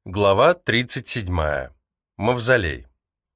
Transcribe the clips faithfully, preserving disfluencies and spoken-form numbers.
Глава тридцать седьмая. Мавзолей.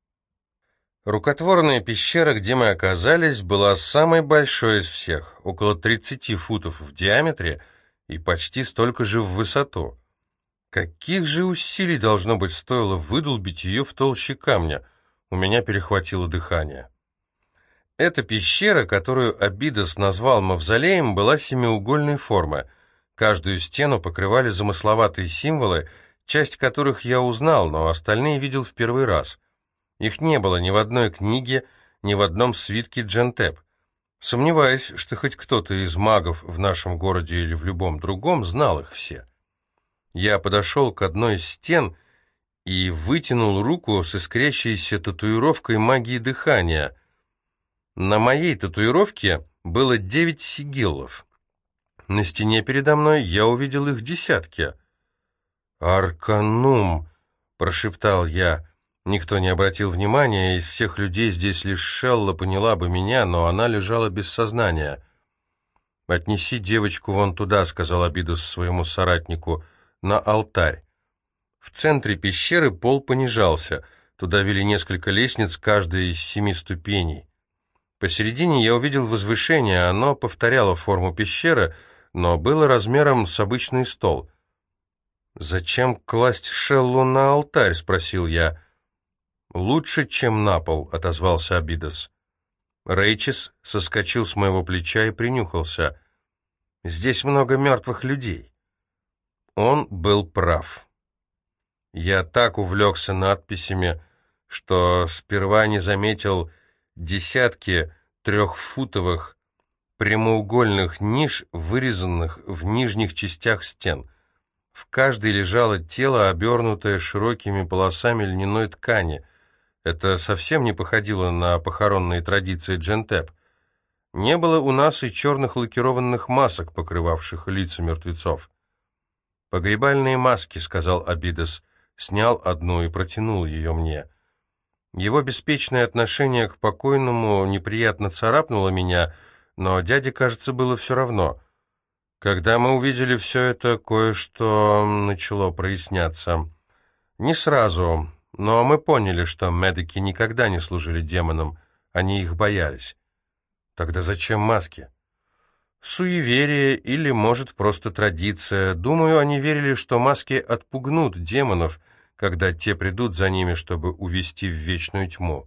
Рукотворная пещера, где мы оказались, была самой большой из всех, около тридцати футов в диаметре и почти столько же в высоту. Каких же усилий, должно быть, стоило выдолбить ее в толще камня? У меня перехватило дыхание. Эта пещера, которую Абидос назвал мавзолеем, была семиугольной формы. Каждую стену покрывали замысловатые символы, часть которых я узнал, но остальные видел в первый раз. Их не было ни в одной книге, ни в одном свитке Джентеп. Сомневаюсь, что хоть кто-то из магов в нашем городе или в любом другом знал их все. Я подошел к одной из стен и вытянул руку с искрящейся татуировкой магии дыхания. На моей татуировке было девять сигиллов. На стене передо мной я увидел их десятки. «Арканум!» — прошептал я. Никто не обратил внимания, из всех людей здесь лишь Шелла поняла бы меня, но она лежала без сознания. «Отнеси девочку вон туда», — сказал Абидос своему соратнику, — «на алтарь». В центре пещеры пол понижался, туда вели несколько лестниц, каждая из семи ступеней. Посередине я увидел возвышение, оно повторяло форму пещеры, но было размером с обычный стол. «Зачем класть Шеллу на алтарь?» — спросил я. «Лучше, чем на пол», — отозвался Абидос. Рейчис соскочил с моего плеча и принюхался. «Здесь много мертвых людей». Он был прав. Я так увлекся надписями, что сперва не заметил десятки трехфутовых прямоугольных ниш, вырезанных в нижних частях стен. В каждой лежало тело, обернутое широкими полосами льняной ткани. Это совсем не походило на похоронные традиции Джентеп. Не было у нас и черных лакированных масок, покрывавших лица мертвецов. «Погребальные маски», — сказал Абидос, снял одну и протянул ее мне. Его беспечное отношение к покойному неприятно царапнуло меня, но дяде, кажется, было все равно. Когда мы увидели все это, кое-что начало проясняться. Не сразу, но мы поняли, что медики никогда не служили демонам, они их боялись. Тогда зачем маски? Суеверие или, может, просто традиция. Думаю, они верили, что маски отпугнут демонов, когда те придут за ними, чтобы увести в вечную тьму.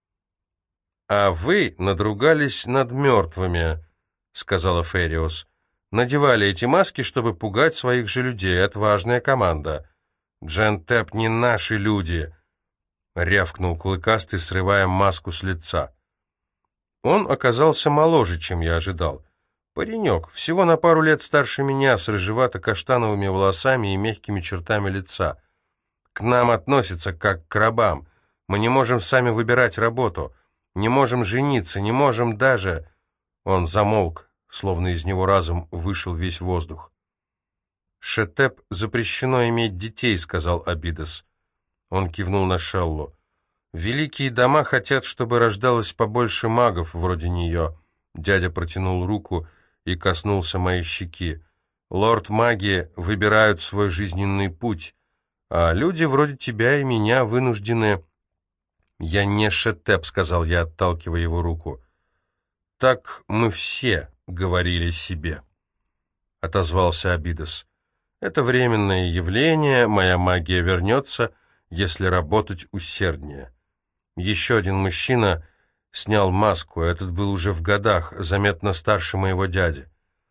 «А вы надругались над мертвыми», — сказала Фериос. «Надевали эти маски, чтобы пугать своих же людей. Отважная команда». «Джентеп не наши люди», — рявкнул Клыкастый, срывая маску с лица. Он оказался моложе, чем я ожидал. Паренек, всего на пару лет старше меня, с рыжевато-каштановыми волосами и мягкими чертами лица. К нам относятся как к рабам. Мы не можем сами выбирать работу, не можем жениться, не можем даже...» Он замолк, словно из него разом вышел весь воздух. «Шетеп запрещено иметь детей», — сказал Абидос. Он кивнул на Шеллу. «Великие дома хотят, чтобы рождалось побольше магов вроде нее». Дядя протянул руку и коснулся моей щеки. «Лорд-маги выбирают свой жизненный путь, а люди вроде тебя и меня вынуждены...» «Я не Шетеп», — сказал я, отталкивая его руку. «Так мы все говорили себе», — отозвался Абидос. «Это временное явление, моя магия вернется, если работать усерднее». Еще один мужчина снял маску, этот был уже в годах, заметно старше моего дяди.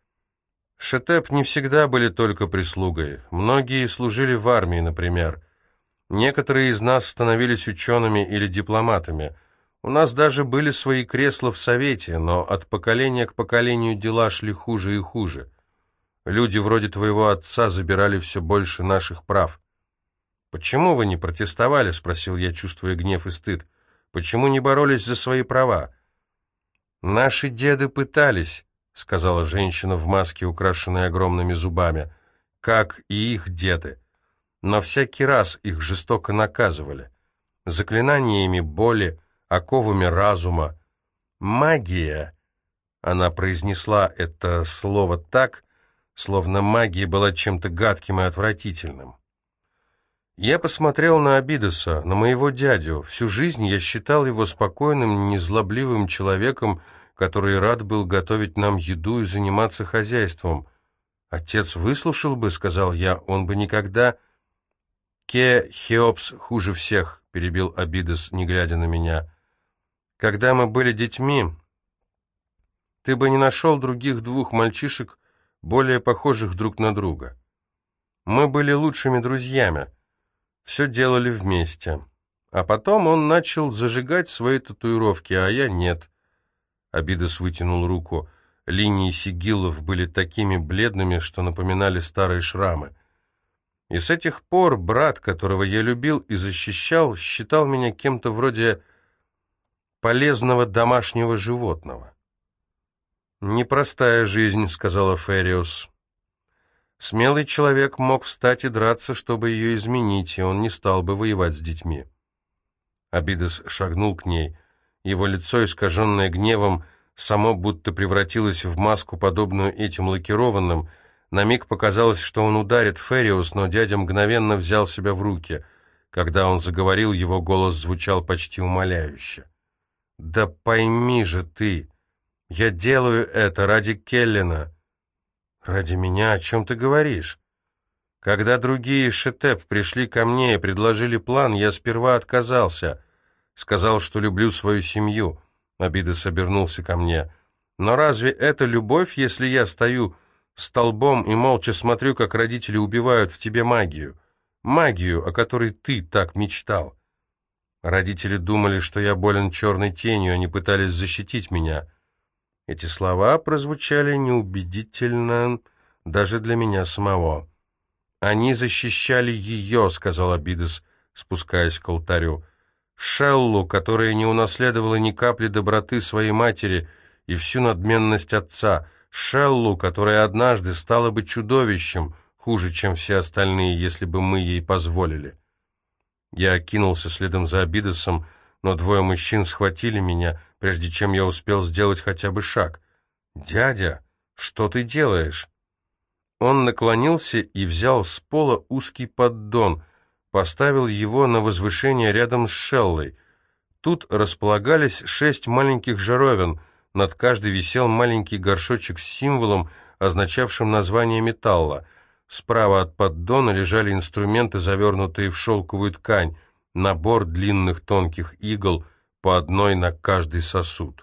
Шетеп не всегда были только прислугой. Многие служили в армии, например. Некоторые из нас становились учеными или дипломатами. У нас даже были свои кресла в совете, но от поколения к поколению дела шли хуже и хуже. Люди вроде твоего отца забирали все больше наших прав. «Почему вы не протестовали?» — спросил я, чувствуя гнев и стыд. «Почему не боролись за свои права?» «Наши деды пытались», — сказала женщина в маске, украшенной огромными зубами, — «как и их деды. Но всякий раз их жестоко наказывали. Заклинаниями боли, оковами разума. Магия...» Она произнесла это слово так, словно магия была чем-то гадким и отвратительным. Я посмотрел на Абидоса, на моего дядю. Всю жизнь я считал его спокойным, незлобливым человеком, который рад был готовить нам еду и заниматься хозяйством. «Отец выслушал бы», — сказал я, — «он бы никогда...» «Ке Хеопс хуже всех», — перебил Абидос, не глядя на меня. «Когда мы были детьми, ты бы не нашел других двух мальчишек, более похожих друг на друга. Мы были лучшими друзьями, все делали вместе. А потом он начал зажигать свои татуировки, а я нет». Абидос вытянул руку. Линии сигиллов были такими бледными, что напоминали старые шрамы. И с этих пор брат, которого я любил и защищал, считал меня кем-то вроде полезного домашнего животного. «Непростая жизнь», — сказала Фериус. «Смелый человек мог встать и драться, чтобы ее изменить, и он не стал бы воевать с детьми». Абидос шагнул к ней. Его лицо, искаженное гневом, само будто превратилось в маску, подобную этим лакированным. На миг показалось, что он ударит Фериус, но дядя мгновенно взял себя в руки. Когда он заговорил, его голос звучал почти умоляюще. «Да пойми же ты, я делаю это ради Келлина». «Ради меня? О чем ты говоришь?» «Когда другие из Шетеп пришли ко мне и предложили план, я сперва отказался. Сказал, что люблю свою семью». Абидос обернулся ко мне. «Но разве это любовь, если я стою столбом и молча смотрю, как родители убивают в тебе магию? Магию, о которой ты так мечтал. Родители думали, что я болен черной тенью, они пытались защитить меня». Эти слова прозвучали неубедительно даже для меня самого. «Они защищали ее», — сказал Абидос, спускаясь к алтарю. «Шеллу, которая не унаследовала ни капли доброты своей матери и всю надменность отца. Шеллу, которая однажды стала бы чудовищем, хуже, чем все остальные, если бы мы ей позволили». Я окинулся следом за Абидосом, но двое мужчин схватили меня, прежде чем я успел сделать хотя бы шаг. «Дядя, что ты делаешь?» Он наклонился и взял с пола узкий поддон, поставил его на возвышение рядом с Шеллой. Тут располагались шесть маленьких жаровин, над каждой висел маленький горшочек с символом, означавшим название металла. Справа от поддона лежали инструменты, завернутые в шелковую ткань, набор длинных тонких игл, по одной на каждый сосуд.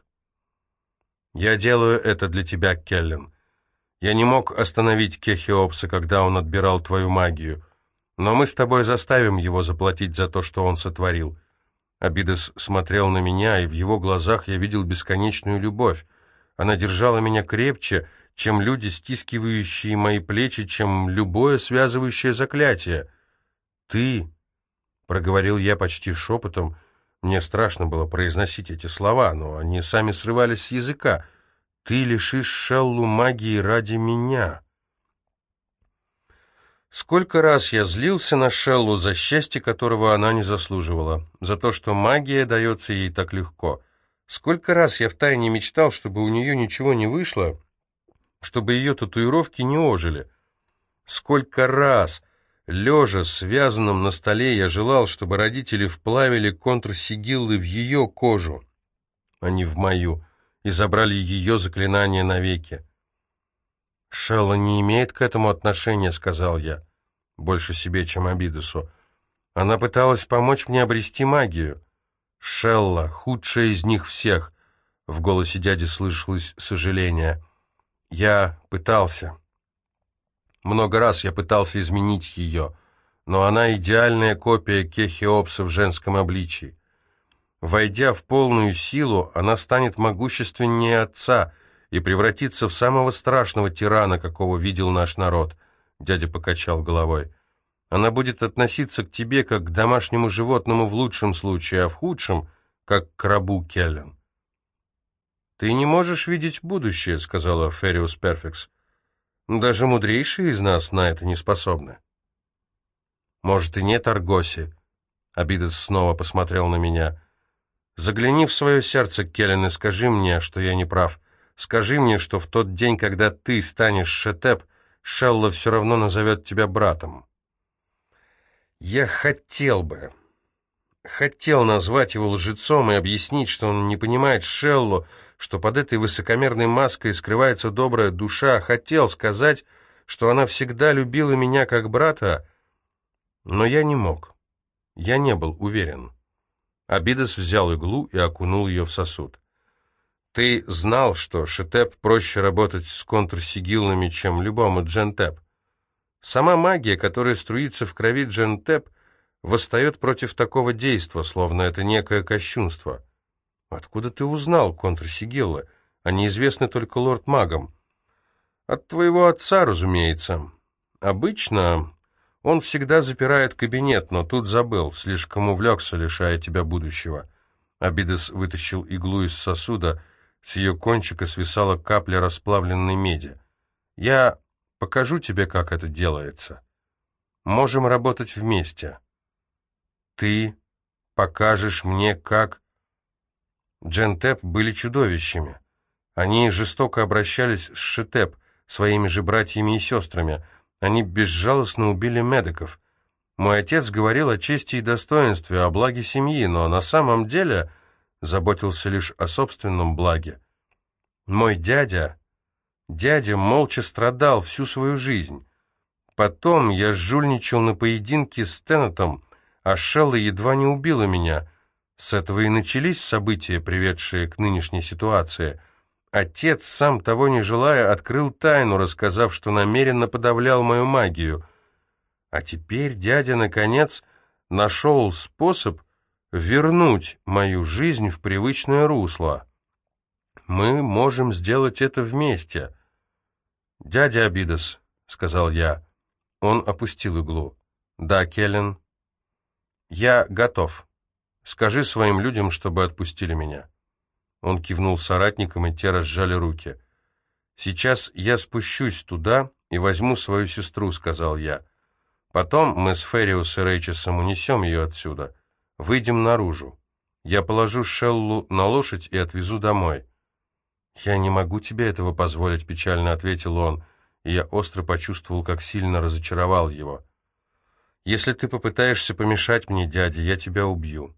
«Я делаю это для тебя, Келлен. Я не мог остановить Кехеопса, когда он отбирал твою магию, но мы с тобой заставим его заплатить за то, что он сотворил». Абидос смотрел на меня, и в его глазах я видел бесконечную любовь. Она держала меня крепче, чем люди, стискивающие мои плечи, чем любое связывающее заклятие. «Ты», — проговорил я почти шепотом, — мне страшно было произносить эти слова, но они сами срывались с языка. «Ты лишишь Шеллу магии ради меня». Сколько раз я злился на Шеллу за счастье, которого она не заслуживала, за то, что магия дается ей так легко. Сколько раз я втайне мечтал, чтобы у нее ничего не вышло, чтобы ее татуировки не ожили. Сколько раз, лежа связанным на столе, я желал, чтобы родители вплавили контрсигиллы в ее кожу, а не в мою, и забрали ее заклинание навеки. «Шелла не имеет к этому отношения», — сказал я, больше себе, чем Абидосу. «Она пыталась помочь мне обрести магию. Шелла, худшая из них всех», — в голосе дяди слышалось сожаление. «Я пытался. Много раз я пытался изменить ее, но она идеальная копия Кехеопса в женском обличии. Войдя в полную силу, она станет могущественнее отца и превратится в самого страшного тирана, какого видел наш народ». Дядя покачал головой. «Она будет относиться к тебе как к домашнему животному в лучшем случае, а в худшем — как к рабу, Келлен». «Ты не можешь видеть будущее», — сказала Фериус Перфекс. «Даже мудрейшие из нас на это не способны». «Может, и нет, Аргоси?» Абидос снова посмотрел на меня. «Загляни в свое сердце, Келлен, и скажи мне, что я не прав. Скажи мне, что в тот день, когда ты станешь Шетеп, Шелла все равно назовет тебя братом». Я хотел бы, хотел назвать его лжецом и объяснить, что он не понимает Шеллу, что под этой высокомерной маской скрывается добрая душа. Хотел сказать, что она всегда любила меня как брата, но я не мог. Я не был уверен. Абидос взял иглу и окунул ее в сосуд. «Ты знал, что Шетеп проще работать с контрсигиллами, чем любому Джентеп. Сама магия, которая струится в крови Джентеп, восстает против такого действа, словно это некое кощунство. Откуда ты узнал контрсигиллы? Они известны только лорд-магам. От твоего отца, разумеется. Обычно он всегда запирает кабинет, но тут забыл, слишком увлекся, лишая тебя будущего». Абидос вытащил иглу из сосуда, с ее кончика свисала капля расплавленной меди. «Я покажу тебе, как это делается. Можем работать вместе. Ты покажешь мне, как...» Джентеп были чудовищами. Они жестоко обращались с Шетеп, своими же братьями и сестрами. Они безжалостно убили медиков. Мой отец говорил о чести и достоинстве, о благе семьи, но на самом деле заботился лишь о собственном благе. Мой дядя... Дядя молча страдал всю свою жизнь. Потом я жульничал на поединке с Теннетом, а Шелла едва не убила меня. С этого и начались события, приведшие к нынешней ситуации. Отец, сам того не желая, открыл тайну, рассказав, что намеренно подавлял мою магию. А теперь дядя, наконец, нашел способ вернуть мою жизнь в привычное русло. Мы можем сделать это вместе. «Дядя Абидос», — сказал я. Он опустил иглу. «Да, Келлен». «Я готов. Скажи своим людям, чтобы отпустили меня». Он кивнул соратникам, и те разжали руки. «Сейчас я спущусь туда и возьму свою сестру», — сказал я. «Потом мы с Фериус и Рейчесом унесем ее отсюда. Выйдем наружу. Я положу Шеллу на лошадь и отвезу домой». «Я не могу тебе этого позволить», — печально ответил он, и я остро почувствовал, как сильно разочаровал его. «Если ты попытаешься помешать мне, дядя, я тебя убью.